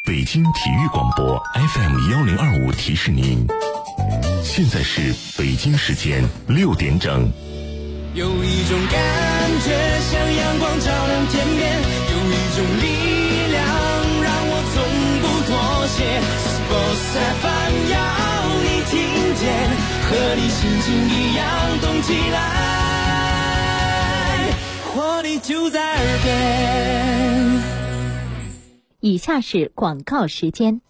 北京体育广播 FM1025提示您，现在是北京时间6点整。 有一种感觉像阳光照亮天边，有一种力量让我从不妥协。Sports FM 要你听见，和你心情一样动起来，活力就在耳边。 以下是广告时间。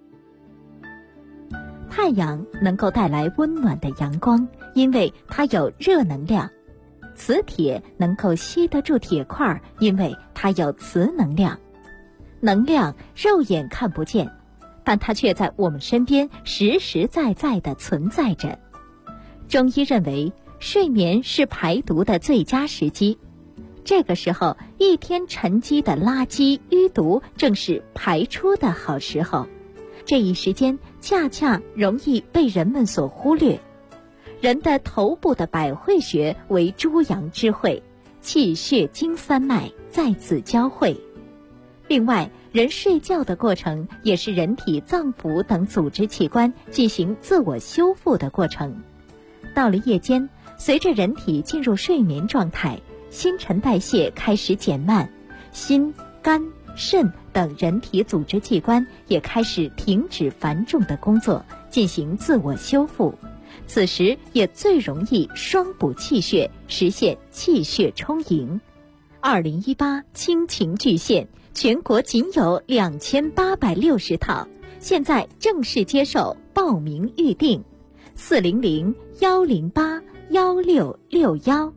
太阳能够带来温暖的阳光，因为它有热能量。磁铁能够吸得住铁块，因为它有磁能量。能量肉眼看不见，但它却在我们身边实实在在地存在着。中医认为，睡眠是排毒的最佳时机。这个时候，一天沉积的垃圾淤毒正是排出的好时候。这一时间恰恰容易被人们所忽略。人的头部的百会穴为诸阳之会，气血经三脉在此交汇。另外，人睡觉的过程也是人体脏腑等组织器官进行自我修复的过程。到了夜间，随着人体进入睡眠状态，新陈代谢开始减慢，心、肝、肾等人体组织器官也开始停止繁重的工作，进行自我修复。此时也最容易双补气血，实现气血充盈。2018亲情巨献，全国仅有2860套，现在正式接受报名预订。400-108-1661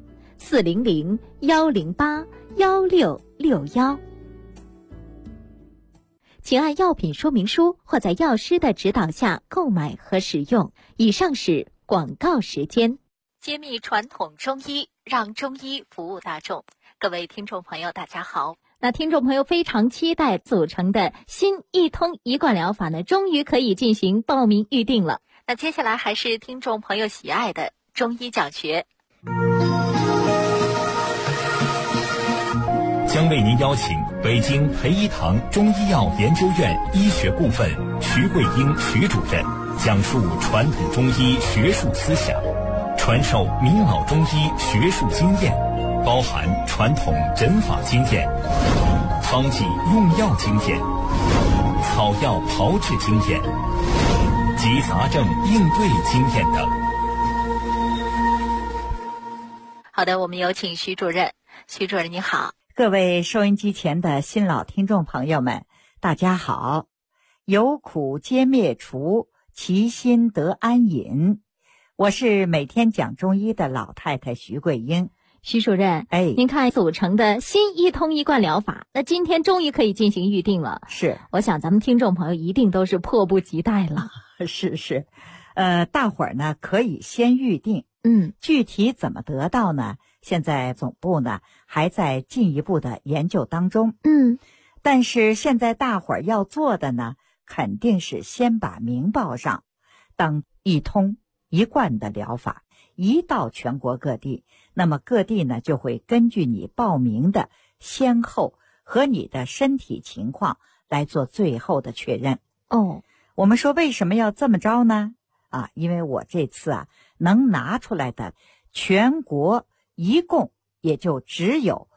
400-108-1661，请按药品说明书或在药师的指导下购买和使用。以上是广告时间。揭秘传统中医，让中医服务大众。各位听众朋友大家好，那听众朋友非常期待组成的新一通一贯疗法呢，终于可以进行报名预定了。那接下来还是听众朋友喜爱的中医讲学， 将为您邀请北京培一堂中医药研究院医学部分徐桂英徐主任讲述传统中医学术思想，传授名老中医学术经验，包含传统诊法经验、方剂用药经验、草药炮制经验及杂症应对经验等。 好的，我们有请徐主任。徐主任你好。 各位收音机前的新老听众朋友们，大家好。有苦皆灭除，其心得安隐。我是每天讲中医的老太太徐桂英。 徐主任，您看组成的新一通一贯疗法，那今天终于可以进行预定了。 是， 我想咱们听众朋友一定都是迫不及待了。 是，大伙儿呢可以先预定。具体怎么得到呢？现在总部呢还在进一步的研究当中。但是现在大伙儿要做的呢，肯定是先把名报上，当一通一贯的疗法移到全国各地，那么各地呢就会根据你报名的先后和你的身体情况来做最后的确认。我们说为什么要这么着呢？因为我这次能拿出来的全国一共也就只有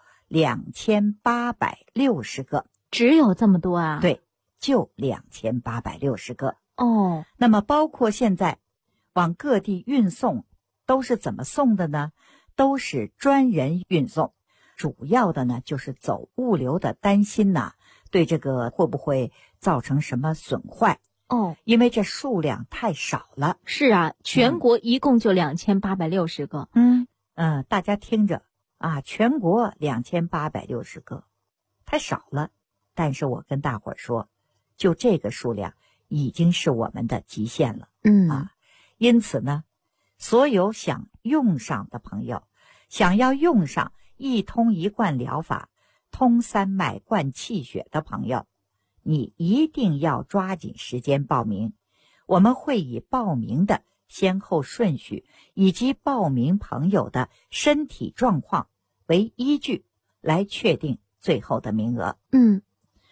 2860个。 只有这么多啊？ 对，就2860个。 那么包括现在往各地运送都是怎么送的呢？都是专人运送，主要的呢就是走物流的担心对这个会不会造成什么损坏。因为这数量太少了。 是啊，全国一共就2860个。 大家听着全国2860个，太少了。但是我跟大伙儿说，就这个数量已经是我们的极限了。因此呢，所有想用上的朋友，想要用上一通一贯疗法通三脉贯气血的朋友，你一定要抓紧时间报名。我们会以报名的先后顺序以及报名朋友的身体状况为依据来确定最后的名额。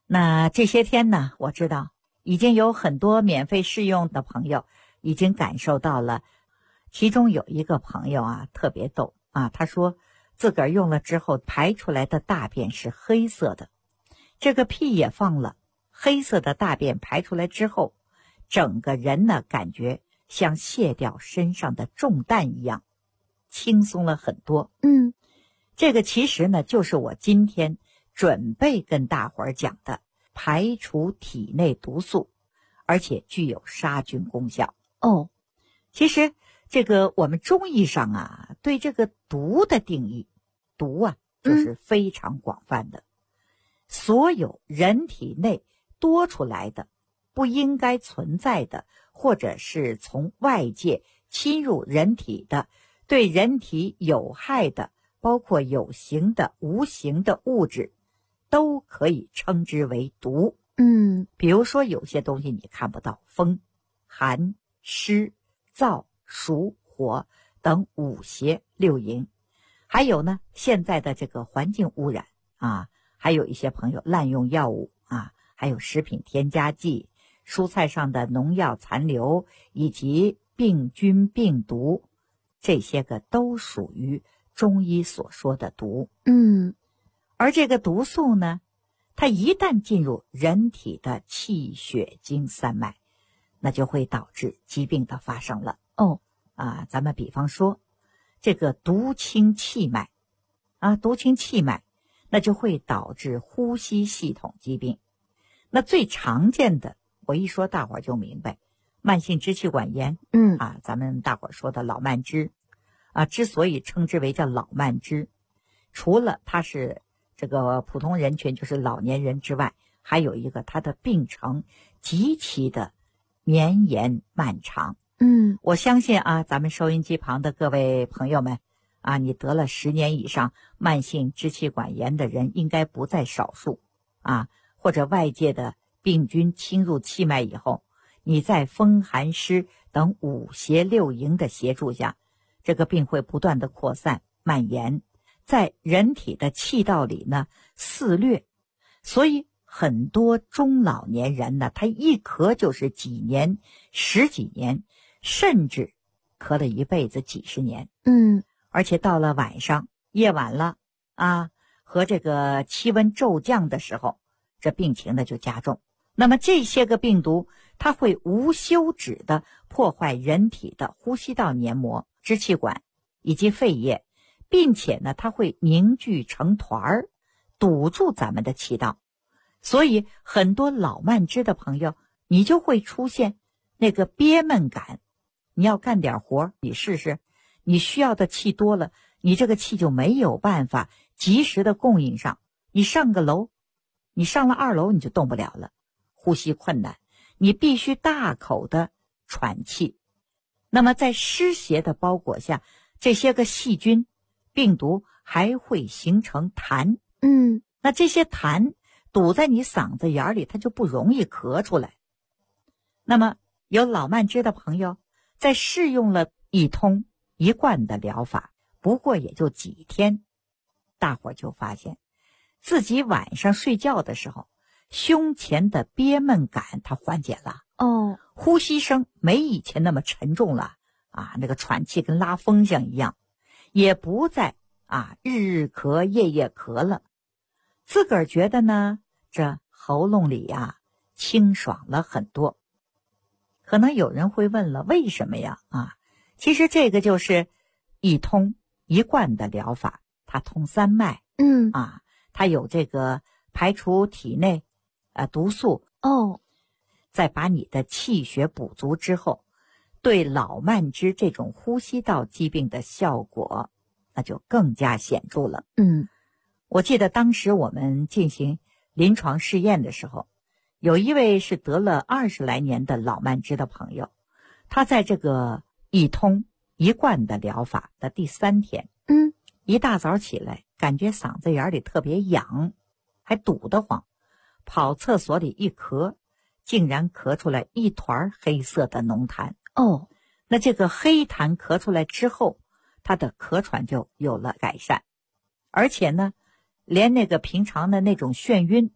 那这些天呢，我知道已经有很多免费试用的朋友已经感受到了。其中有一个朋友啊，特别逗啊，他说自个儿用了之后排出来的大便是黑色的，这个屁也放了，黑色的大便排出来之后，整个人呢感觉像卸掉身上的重担一样，轻松了很多。这个其实呢就是我今天准备跟大伙儿讲的排除体内毒素，而且具有杀菌功效。其实这个我们中医上啊，对这个毒的定义，毒啊就是非常广泛的。所有人体内多出来的、不应该存在的，或者是从外界侵入人体的、对人体有害的，包括有形的、无形的物质，都可以称之为毒。比如说有些东西你看不到，风、寒、湿、燥、暑、火等五邪六淫。还有呢，现在的这个环境污染啊，还有一些朋友滥用药物啊，还有食品添加剂、蔬菜上的农药残留，以及病菌病毒，这些个都属于中医所说的毒。而这个毒素呢，它一旦进入人体的气血经三脉，那就会导致疾病的发生了。咱们比方说这个毒侵气脉毒侵气脉，那就会导致呼吸系统疾病。那最常见的，我一说大伙儿就明白，慢性支气管炎。咱们大伙儿说的老慢支之所以称之为叫老慢支，除了它是这个普通人群，就是老年人之外，还有一个它的病程极其的绵延漫长。我相信咱们收音机旁的各位朋友们你得了10年以上慢性支气管炎的人应该不在少数或者外界的病菌侵入气脉以后，你在风寒湿等五邪六淫的协助下，这个病会不断的扩散蔓延，在人体的气道里呢肆虐。所以很多中老年人呢，他一咳就是几年、10几年，甚至咳了一辈子几十年。而且到了晚上夜晚了和这个气温骤降的时候，这病情呢就加重。那么这些个病毒，它会无休止的破坏人体的呼吸道黏膜、支气管以及肺叶，并且呢它会凝聚成团儿，堵住咱们的气道。所以很多老慢支的朋友，你就会出现那个憋闷感。你要干点活，你试试，你需要的气多了，你这个气就没有办法及时的供应上。你上个楼，你上了2楼你就动不了了，呼吸困难，你必须大口的喘气。那么在湿邪的包裹下，这些个细菌病毒还会形成痰。那这些痰堵在你嗓子眼里，它就不容易咳出来。那么有老慢支的朋友在试用了一通一贯的疗法，不过也就几天，大伙儿就发现自己晚上睡觉的时候，胸前的憋闷感它缓解了。呼吸声没以前那么沉重了那个喘气跟拉风箱一样，也不再日日咳夜夜咳了。自个儿觉得呢，这喉咙里清爽了很多。可能有人会问了，为什么呀？其实这个就是一通一贯的疗法，它通三脉。它有这个排除体内毒素。再把你的气血补足之后，对老慢支这种呼吸道疾病的效果那就更加显著了。我记得当时我们进行临床试验的时候，有一位是得了20来年的老慢支的朋友，他在这个一通一贯的疗法的第3天，一大早起来感觉嗓子眼里特别痒，还堵得慌，跑厕所里一咳，竟然咳出来一团黑色的浓痰。那这个黑痰咳出来之后，他的咳喘就有了改善，而且呢连那个平常的那种眩晕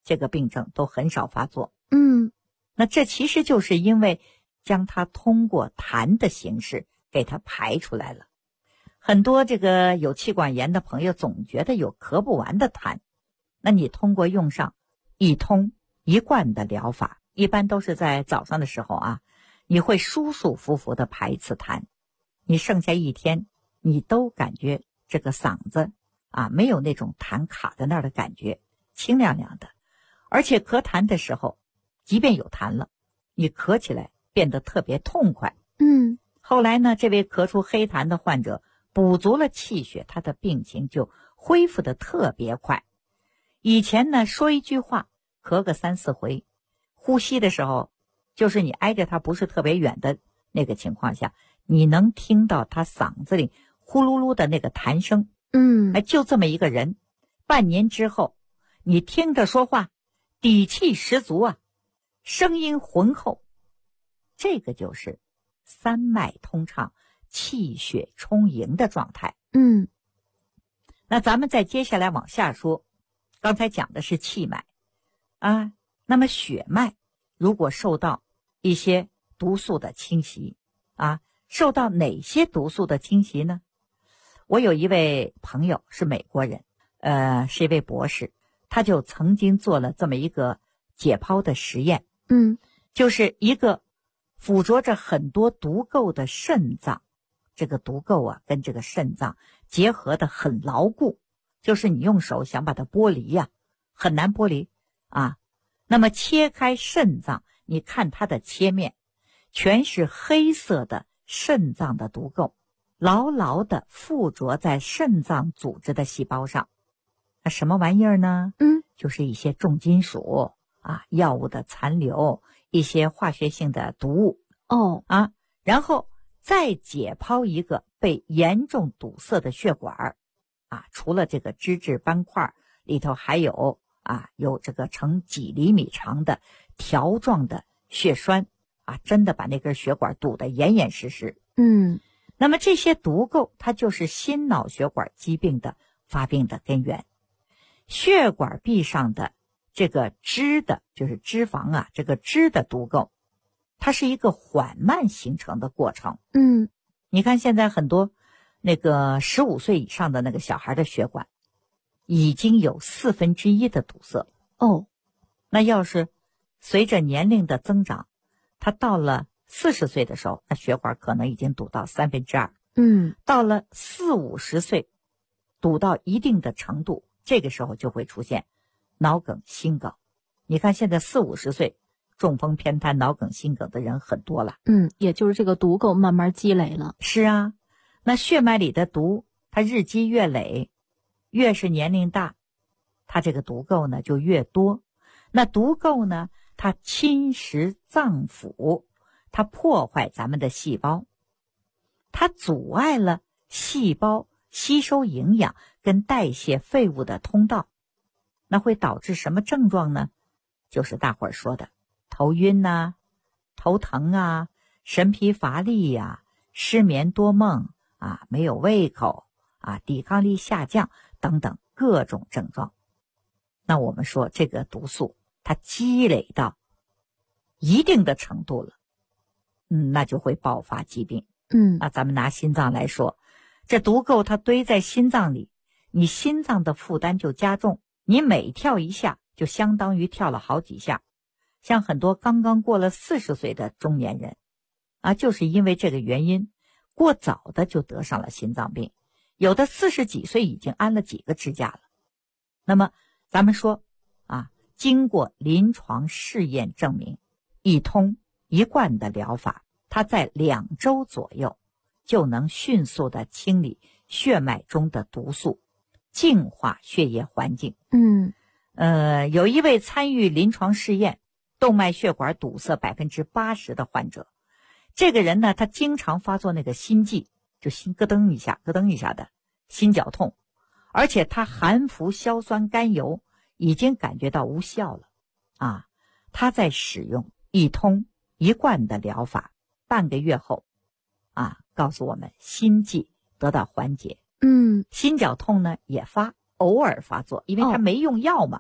这个病症都很少发作。那这其实就是因为将它通过痰的形式给它排出来了。很多这个有气管炎的朋友总觉得有咳不完的痰，那你通过用上一通一贯的疗法，一般都是在早上的时候啊，你会舒舒服服的排一次痰，你剩下一天你都感觉这个嗓子啊没有那种痰卡在那儿的感觉，清亮亮的。而且咳痰的时候，即便有痰了，你咳起来变得特别痛快。后来呢，这位咳出黑痰的患者补足了气血，他的病情就恢复得特别快。以前呢，说一句话咳个3、4回，呼吸的时候就是你挨着他不是特别远的那个情况下，你能听到他嗓子里呼噜噜的那个痰声。就这么一个人，半年之后你听着说话底气十足啊，声音浑厚，这个就是三脉通畅、气血充盈的状态。那咱们再接下来往下说，刚才讲的是气脉啊，那么血脉如果受到一些毒素的侵袭啊，受到哪些毒素的侵袭呢？我有一位朋友是美国人，是一位博士，他就曾经做了这么一个解剖的实验。就是一个附着着很多毒垢的肾脏，这个毒垢啊跟这个肾脏结合的很牢固，就是你用手想把它剥离呀，很难剥离啊。那么切开肾脏，你看它的切面全是黑色的肾脏的毒垢，牢牢地附着在肾脏组织的细胞上。那什么玩意儿呢？就是一些重金属啊，药物的残留，一些化学性的毒物。然后再解剖一个被严重堵塞的血管啊，除了这个脂质斑块里头还有有这个呈几厘米长的条状的血栓啊，真的把那根血管堵得严严实实。那么这些毒垢它就是心脑血管疾病的发病的根源。血管壁上的这个脂的，就是脂肪啊，这个脂的毒垢，它是一个缓慢形成的过程。你看现在很多那个15岁以上的那个小孩的血管已经有1/4的堵塞。那要是随着年龄的增长，他到了40岁的时候，那血管可能已经堵到2/3。到了40、50岁，堵到一定的程度，这个时候就会出现脑梗、心梗。你看现在40、50岁中风偏瘫、脑梗、心梗的人很多了。 也就是这个毒垢慢慢积累了。 是啊，那血脉里的毒它日积月累，越是年龄大，它这个毒垢呢就越多。那毒垢呢，它侵蚀脏腑，它破坏咱们的细胞，它阻碍了细胞吸收营养跟代谢废物的通道。那会导致什么症状呢？就是大伙儿说的头晕啊、头疼啊、神疲乏力啊、失眠多梦啊、没有胃口啊、抵抗力下降等等各种症状。那我们说这个毒素它积累到一定的程度了，那就会爆发疾病。那咱们拿心脏来说，这毒垢它堆在心脏里，你心脏的负担就加重，你每跳一下就相当于跳了好几下。像很多刚刚过了40岁的中年人啊，就是因为这个原因，过早的就得上了心脏病，有的40几岁已经安了几个支架了。那么咱们说经过临床试验证明，一通一贯的疗法，它在2周左右就能迅速的清理血脉中的毒素，净化血液环境。有一位参与临床试验动脉血管堵塞80%的患者，这个人呢，他经常发作那个心悸，就心咯噔一下咯噔一下的心绞痛，而且他含服硝酸甘油已经感觉到无效了他在使用一通一贯的疗法，半个月后告诉我们心悸得到缓解。心绞痛呢也偶尔发作，因为他没用药嘛。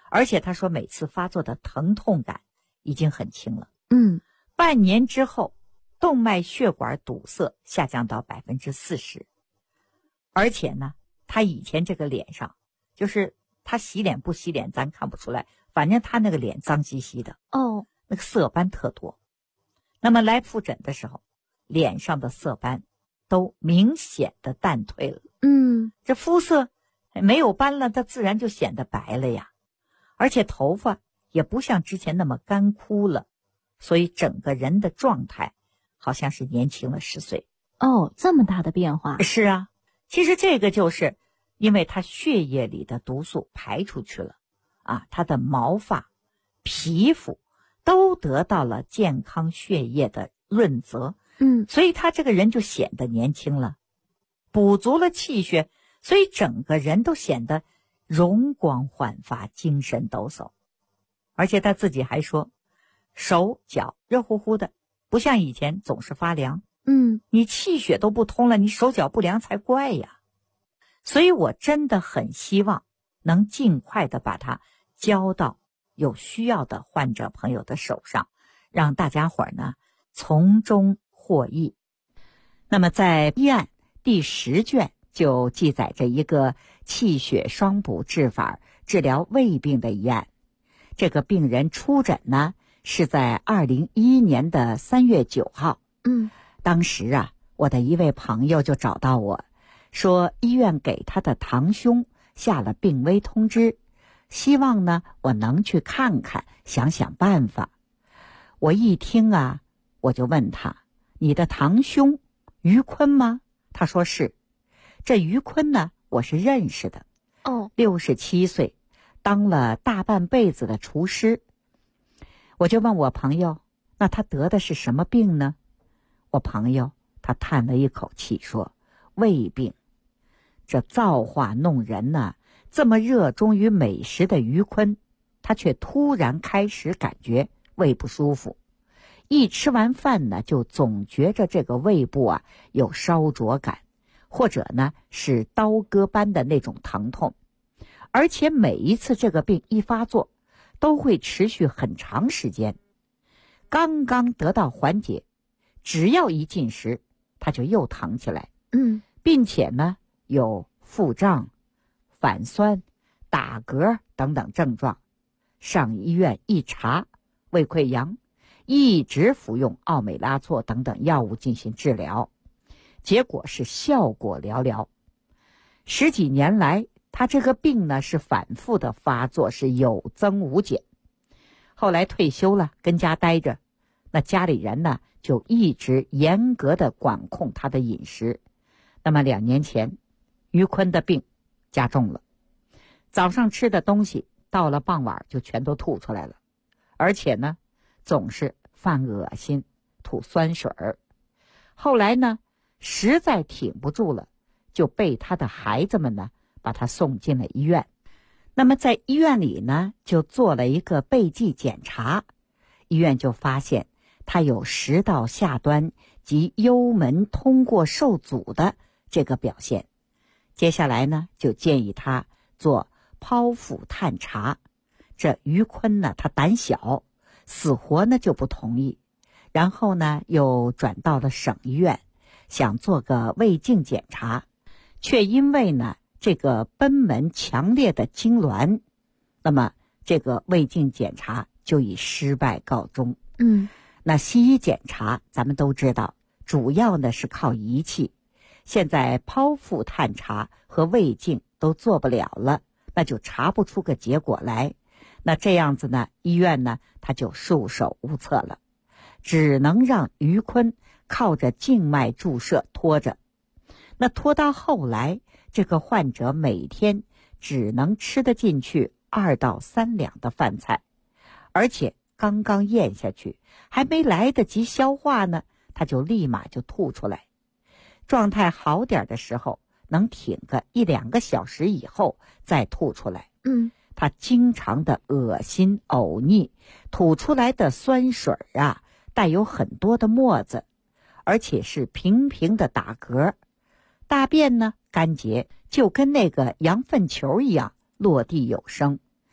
而且他说每次发作的疼痛感已经很轻了。半年之后，动脉血管堵塞下降到 40%。而且呢，他以前这个脸上，就是他洗脸不洗脸咱看不出来，反正他那个脸脏兮兮的，那个色斑特多。那么来复诊的时候，脸上的色斑都明显的淡退了。这肤色没有斑了，它自然就显得白了呀。而且头发也不像之前那么干枯了，所以整个人的状态好像是年轻了10岁。 这么大的变化。 是啊，其实这个就是因为他血液里的毒素排出去了啊，他的毛发、皮肤都得到了健康血液的润泽。所以他这个人就显得年轻了，补足了气血，所以整个人都显得容光焕发，精神抖擞。而且他自己还说，手脚热乎乎的，不像以前总是发凉。你气血都不通了，你手脚不凉才怪呀。所以我真的很希望能尽快的把它交到有需要的患者朋友的手上，让大家伙呢从中获益。那么在医案第10卷就记载着一个气血双补治法治疗胃病的一案。这个病人出诊呢是在2011年的3月9号。当时啊，我的一位朋友就找到我，说医院给他的堂兄下了病危通知，希望呢我能去看看，想想办法。我一听啊，我就问他，你的堂兄于坤吗？他说是。这于坤呢，我是认识的。67岁，当了大半辈子的厨师。我就问我朋友，那他得的是什么病呢？我朋友他叹了一口气说，胃病。这造化弄人呢，这么热衷于美食的于坤，他却突然开始感觉胃不舒服，一吃完饭呢，就总觉着这个胃部啊有烧灼感，或者呢是刀割般的那种疼痛，而且每一次这个病一发作，都会持续很长时间。刚刚得到缓解，只要一进食，他就又疼起来。并且呢有腹胀、反酸、打嗝等等症状。上医院一查，胃溃疡，一直服用奥美拉唑等等药物进行治疗，结果是效果寥寥。10几年来，他这个病呢是反复的发作，是有增无减。后来退休了，跟家待着，那家里人呢就一直严格的管控他的饮食。那么2年前，于坤的病加重了，早上吃的东西到了傍晚就全都吐出来了，而且呢总是犯恶心，吐酸水儿。后来呢实在挺不住了，就被他的孩子们呢把他送进了医院。那么在医院里呢就做了一个背剂检查，医院就发现他有食道下端及幽门通过受阻的这个表现。接下来呢就建议他做剖腹探查。这于坤呢他胆小，死活呢就不同意，然后呢又转到了省医院，想做个胃镜检查，却因为呢这个贲门强烈的痉挛，那么这个胃镜检查就以失败告终。那西医检查咱们都知道，主要呢是靠仪器，现在剖腹探查和胃镜都做不了了，那就查不出个结果来。那这样子呢，医院呢他就束手无策了，只能让于坤靠着静脉注射拖着。那拖到后来，这个患者每天只能吃得进去2到3两的饭菜，而且刚刚咽下去，还没来得及消化呢，他就立马就吐出来。状态好点的时候，能挺个1、2个小时以后再吐出来。他经常的恶心呕逆，吐出来的酸水啊，带有很多的沫子，而且是频频的打嗝。大便呢干结，就跟那个羊粪球一样落地有声。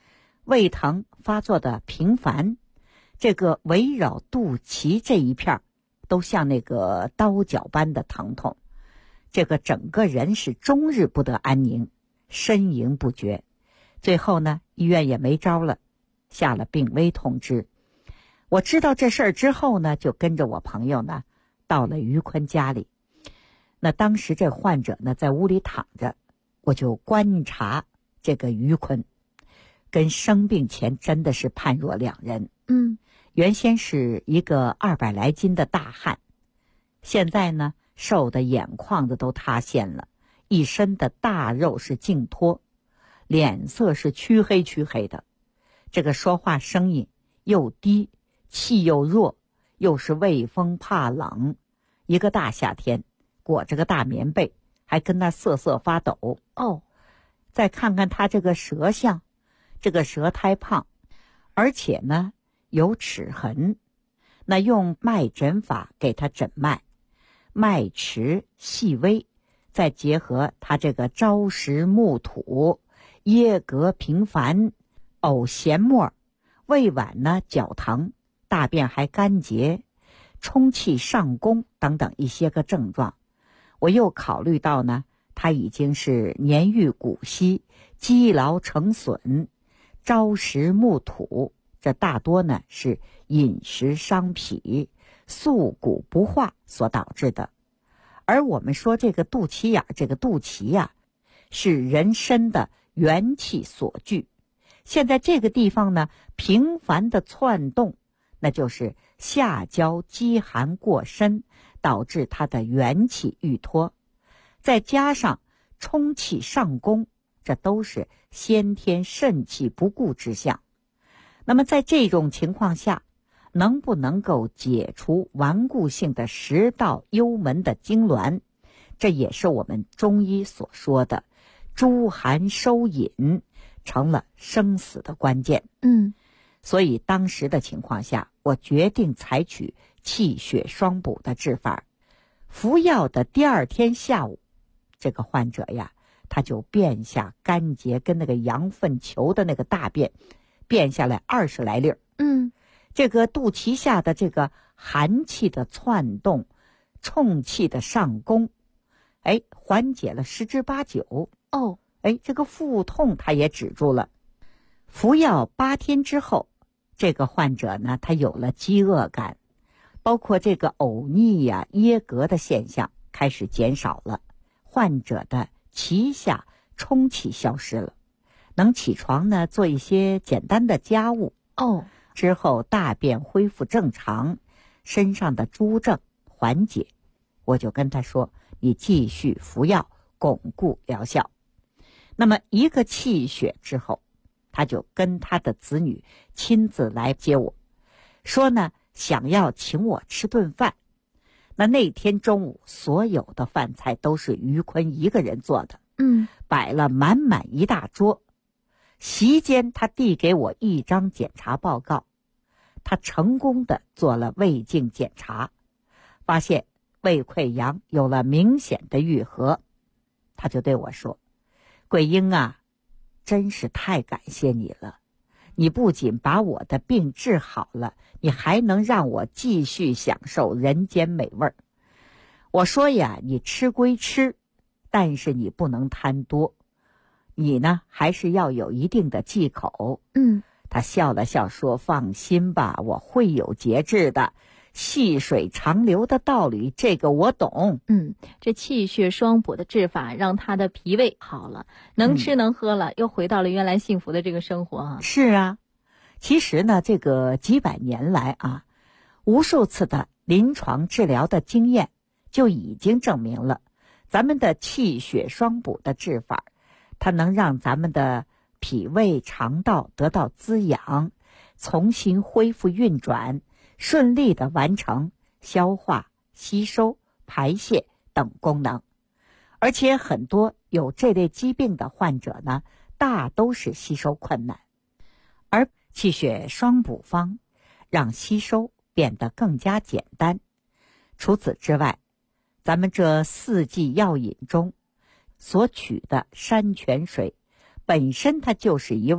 胃疼发作的频繁，这个围绕肚脐这一片都像那个刀绞般的疼痛，这个整个人是终日不得安宁，呻吟不绝。最后呢，医院也没招了，下了病危通知。我知道这事儿之后呢，就跟着我朋友呢到了于坤家里。那当时这患者呢在屋里躺着，我就观察这个于坤，跟生病前真的是判若两人。原先是一个200来斤的大汉，现在呢瘦的眼眶子都塌陷了，一身的大肉是净脱，脸色是黢黑的，这个说话声音又低，气又弱，又是畏风怕冷，一个大夏天裹着个大棉被，还跟那瑟瑟发抖。再看看他这个舌相，这个舌苔胖，而且呢有齿痕。那用脉诊法给他诊脉，脉迟细微，再结合他这个朝食暮吐，噎膈频繁，呕涎沫，胃脘呢绞疼，大便还干结，充气上攻等等一些个症状。我又考虑到呢，他已经是年逾古稀，积劳成损，朝食暮吐，这大多呢是饮食伤脾，素骨不化所导致的。而我们说这个肚脐眼，这个肚脐呀，是人身的元气所聚。现在这个地方呢频繁的窜动，那就是下焦积寒过深，导致它的元气欲脱，再加上充气上攻，这都是先天肾气不顾之象。那么在这种情况下，能不能够解除顽固性的食道幽门的痉挛，这也是我们中医所说的诸寒收引，成了生死的关键。所以当时的情况下，我决定采取气血双补的治法。服药的第2天下午，这个患者呀，他就便下干结，跟那个羊粪球的那个大便便下来20来粒。这个肚脐下的这个寒气的窜动，冲气的上攻，缓解了10之8九。这个腹痛他也止住了。服药8天之后，这个患者呢，他有了饥饿感，包括这个呕逆呀、噎膈的现象开始减少了，患者的脐下冲气消失了，能起床呢做一些简单的家务。之后大便恢复正常，身上的诸症缓解。我就跟他说，你继续服药，巩固疗效。那么1个气血之后，他就跟他的子女亲自来接我，说呢想要请我吃顿饭。那天中午所有的饭菜都是于坤一个人做的，摆了满满一大桌。席间他递给我一张检查报告，他成功的做了胃镜检查，发现胃溃疡有了明显的愈合。他就对我说，桂英啊，真是太感谢你了，你不仅把我的病治好了，你还能让我继续享受人间美味。我说呀，你吃归吃，但是你不能贪多，你呢还是要有一定的忌口。他笑了笑说，放心吧，我会有节制的，细水长流的道理，这个我懂。 这气血双补的治法让他的脾胃好了，能吃能喝了，又回到了原来幸福的这个生活啊。 是啊，其实呢，这个几百年来啊，无数次的临床治疗的经验就已经证明了，咱们的气血双补的治法，它能让咱们的脾胃肠道得到滋养，重新恢复运转，顺利的完成消化、吸收、排泄等功能。而且很多有这类疾病的患者呢，大都是吸收困难，而气血双补方让吸收变得更加简单。除此之外，咱们这4剂药饮中所取的山泉水本身它就是一味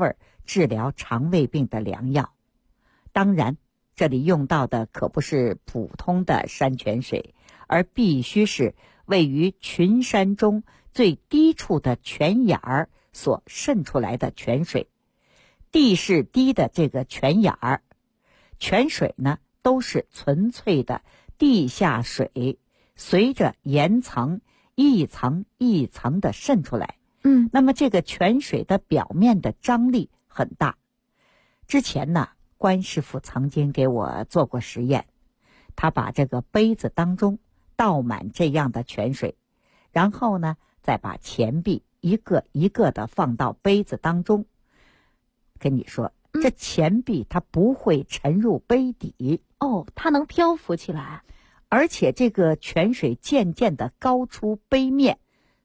治疗肠胃病的良药。当然，这里用到的可不是普通的山泉水，而必须是位于群山中最低处的泉眼儿所渗出来的泉水。地势低的这个泉眼儿，泉水呢都是纯粹的地下水，随着岩层一层一层的渗出来。那么这个泉水的表面的张力很大。之前呢，关师傅曾经给我做过实验，他把这个杯子当中倒满这样的泉水，然后呢再把钱币一个一个的放到杯子当中。跟你说，这钱币它不会沉入杯底， 它能漂浮起来， 而且这个泉水渐渐的高出杯面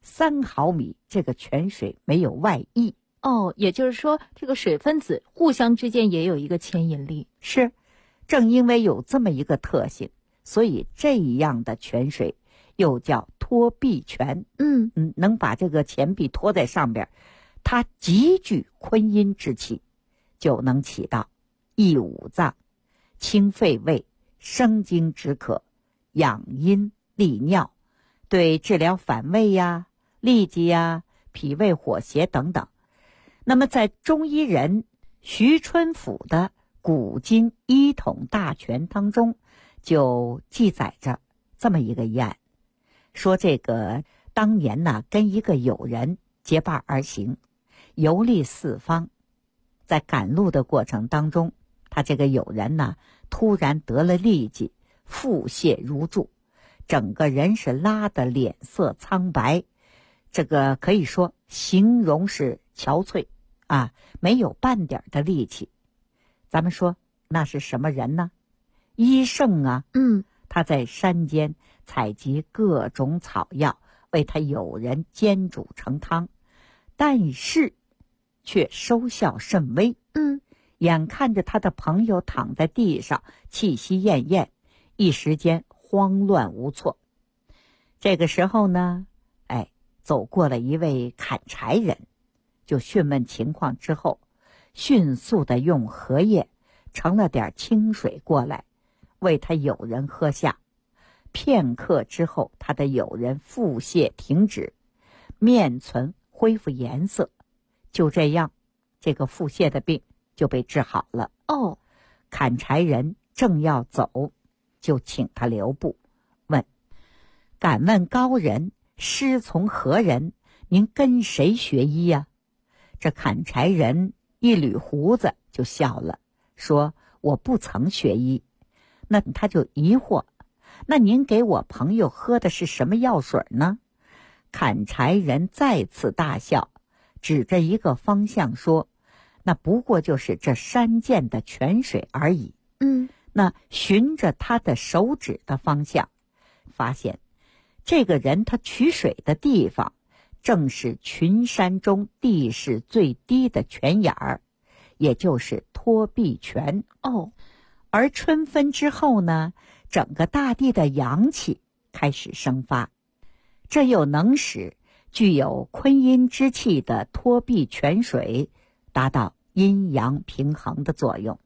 3毫米，这个泉水没有外溢。 也就是说这个水分子互相之间也有一个牵引力。 是，正因为有这么一个特性，所以这样的泉水又叫托壁泉。能把这个钱币托在上边，它极具坤阴之气，就能起到益五脏、清肺胃、生津止渴、养阴利尿，对治疗反胃呀、痢疾呀、脾胃火邪等等。那么在中医人徐春甫的古今医统大全当中，就记载着这么一个医案，说这个当年呢，跟一个友人结伴而行，游历四方，在赶路的过程当中，他这个友人呢突然得了痢疾，腹泻如注，整个人是拉得脸色苍白，这个可以说形容是憔悴啊，没有半点的力气。咱们说那是什么人呢？医圣啊。他在山间采集各种草药，为他友人煎煮成汤，但是却收效甚微。眼看着他的朋友躺在地上气息奄奄，一时间慌乱无措。这个时候呢，走过了一位砍柴人，就询问情况之后，迅速的用荷叶盛了点清水过来，为他友人喝下。片刻之后，他的友人腹泻停止，面存恢复颜色。就这样，这个腹泻的病就被治好了。砍柴人正要走，就请他留步，问：敢问高人，师从何人？您跟谁学医呀？这砍柴人一捋胡子就笑了，说：我不曾学医。那他就疑惑，那您给我朋友喝的是什么药水呢？砍柴人再次大笑，指着一个方向说：那不过就是这山涧的泉水而已。那循着他的手指的方向，发现这个人他取水的地方正是群山中地势最低的泉眼儿，也就是托壁泉。而春分之后呢，整个大地的阳气开始生发，这又能使具有坤阴之气的托壁泉水达到阴阳平衡的作用。